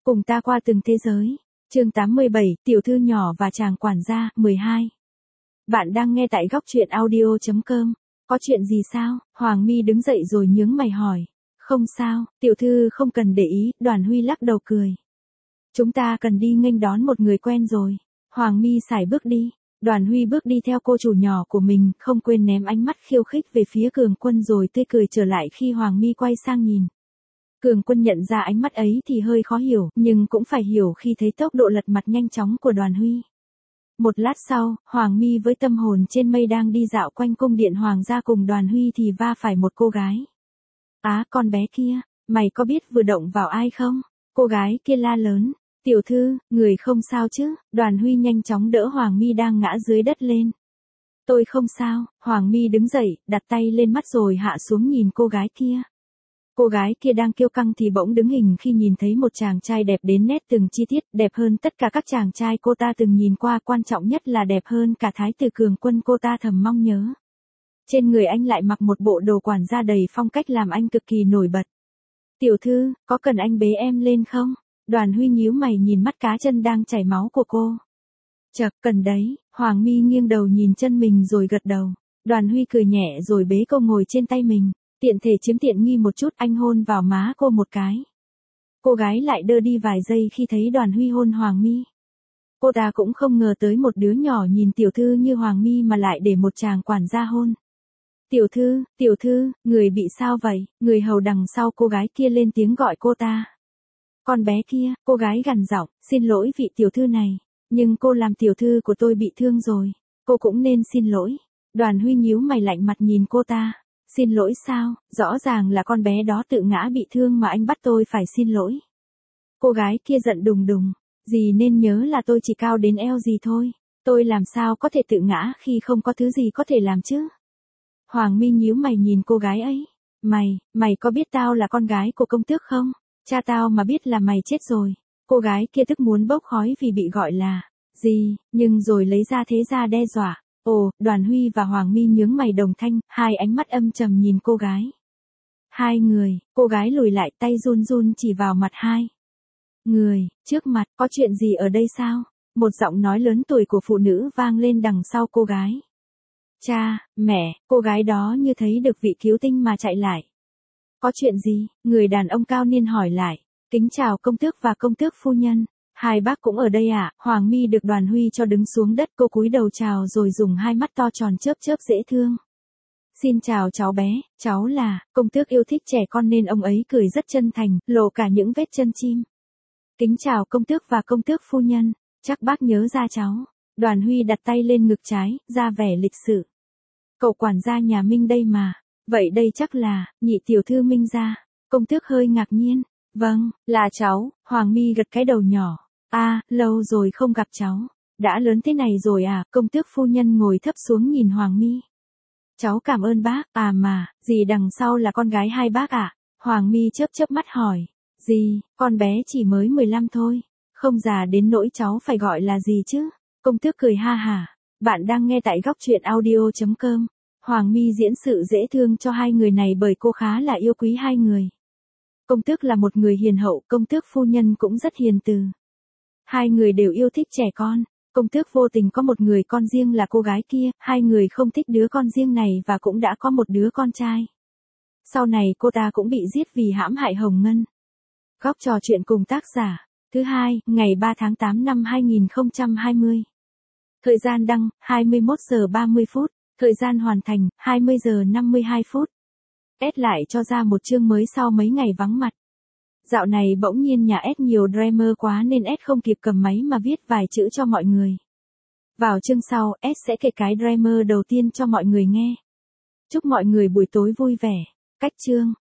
Cùng ta qua từng thế giới. Chương 87, tiểu thư nhỏ và chàng quản gia, 12. Bạn đang nghe tại góc truyện audio.com. Có chuyện gì sao? Hoàng My đứng dậy rồi nhướng mày hỏi. Không sao, tiểu thư không cần để ý, Đoàn Huy lắc đầu cười. Chúng ta cần đi nghênh đón một người quen rồi. Hoàng My sải bước đi. Đoàn Huy bước đi theo cô chủ nhỏ của mình, không quên ném ánh mắt khiêu khích về phía Cường Quân rồi tươi cười trở lại khi Hoàng My quay sang nhìn. Cường Quân nhận ra ánh mắt ấy thì hơi khó hiểu, nhưng cũng phải hiểu khi thấy tốc độ lật mặt nhanh chóng của Đoàn Huy. Một lát sau, Hoàng My với tâm hồn trên mây đang đi dạo quanh cung điện Hoàng gia cùng Đoàn Huy thì va phải một cô gái. Á, con bé kia, mày có biết vừa động vào ai không? Cô gái kia la lớn. Tiểu thư, người không sao chứ? Đoàn Huy nhanh chóng đỡ Hoàng My đang ngã dưới đất lên. Tôi không sao. Hoàng My đứng dậy, đặt tay lên mắt rồi hạ xuống nhìn cô gái kia. Cô gái kia đang kiêu căng thì bỗng đứng hình khi nhìn thấy một chàng trai đẹp đến nét từng chi tiết, đẹp hơn tất cả các chàng trai cô ta từng nhìn qua, quan trọng nhất là đẹp hơn cả thái tử Cường Quân cô ta thầm mong nhớ. Trên người anh lại mặc một bộ đồ quản gia đầy phong cách làm anh cực kỳ nổi bật. Tiểu thư, có cần anh bế em lên không? Đoàn Huy nhíu mày nhìn mắt cá chân đang chảy máu của cô. Chậc, cần đấy. Hoàng My nghiêng đầu nhìn chân mình rồi gật đầu. Đoàn Huy cười nhẹ rồi bế cô ngồi trên tay mình. Tiện thể chiếm tiện nghi một chút, anh hôn vào má cô một cái. Cô gái lại đơ đi vài giây khi thấy Đoàn Huy hôn Hoàng My. Cô ta cũng không ngờ tới một đứa nhỏ nhìn tiểu thư như Hoàng My mà lại để một chàng quản gia hôn. Tiểu thư, người bị sao vậy? Người hầu đằng sau cô gái kia lên tiếng gọi cô ta. Con bé kia, cô gái gằn giọng, xin lỗi vị tiểu thư này, nhưng cô làm tiểu thư của tôi bị thương rồi, cô cũng nên xin lỗi. Đoàn Huy nhíu mày lạnh mặt nhìn cô ta. Xin lỗi sao? Rõ ràng là con bé đó tự ngã bị thương mà anh bắt tôi phải xin lỗi. Cô gái kia giận đùng đùng. Dì nên nhớ là tôi chỉ cao đến eo dì thôi. Tôi làm sao có thể tự ngã khi không có thứ gì có thể làm chứ? Hoàng My nhíu mày nhìn cô gái ấy. Mày có biết tao là con gái của công tước không? Cha tao mà biết là mày chết rồi. Cô gái kia tức muốn bốc khói vì bị gọi là dì, nhưng rồi lấy ra thế ra đe dọa. Ồ, Đoàn Huy và Hoàng My nhướng mày đồng thanh, hai ánh mắt âm trầm nhìn cô gái. Hai người, cô gái lùi lại, tay run run chỉ vào mặt hai người, trước mặt, có chuyện gì ở đây sao? Một giọng nói lớn tuổi của phụ nữ vang lên đằng sau cô gái. Cha, mẹ, cô gái đó như thấy được vị cứu tinh mà chạy lại. Có chuyện gì? Người đàn ông cao niên hỏi lại. Kính chào công tước và công tước phu nhân. Hai bác cũng ở đây à? Hoàng My được Đoàn Huy cho đứng xuống đất, cô cúi đầu chào rồi dùng hai mắt to tròn chớp chớp dễ thương. Xin chào cháu bé, cháu là, công tước yêu thích trẻ con nên ông ấy cười rất chân thành, lộ cả những vết chân chim. Kính chào công tước và công tước phu nhân, chắc bác nhớ ra cháu. Đoàn Huy đặt tay lên ngực trái, ra vẻ lịch sự. Cậu quản gia nhà Minh đây mà, vậy đây chắc là, nhị tiểu thư Minh gia. Công tước hơi ngạc nhiên, vâng, là cháu. Hoàng My gật cái đầu nhỏ. Lâu rồi không gặp cháu. Đã lớn thế này rồi à? Công tước phu nhân ngồi thấp xuống nhìn Hoàng My. Cháu cảm ơn bác. Mà, dì đằng sau là con gái hai bác à? Hoàng My chớp chớp mắt hỏi. Dì, con bé chỉ mới 15 thôi. Không già đến nỗi cháu phải gọi là gì chứ? Công tước cười ha hả. Bạn đang nghe tại góc truyện audio.com. Hoàng My diễn sự dễ thương cho hai người này bởi cô khá là yêu quý hai người. Công tước là một người hiền hậu, công tước phu nhân cũng rất hiền từ. Hai người đều yêu thích trẻ con. Công tước vô tình có một người con riêng là cô gái kia, hai người không thích đứa con riêng này và cũng đã có một đứa con trai. Sau này cô ta cũng bị giết vì hãm hại Hồng Ngân. Góc trò chuyện cùng tác giả. Thứ hai, ngày 3 tháng 8 năm 2020. Thời gian đăng, 21 giờ 30 phút. Thời gian hoàn thành, 20 giờ 52 phút. S lại cho ra một chương mới sau mấy ngày vắng mặt. Dạo này bỗng nhiên nhà S nhiều drama quá nên S không kịp cầm máy mà viết vài chữ cho mọi người. Vào chương sau, S sẽ kể cái drama đầu tiên cho mọi người nghe. Chúc mọi người buổi tối vui vẻ. Cách chương.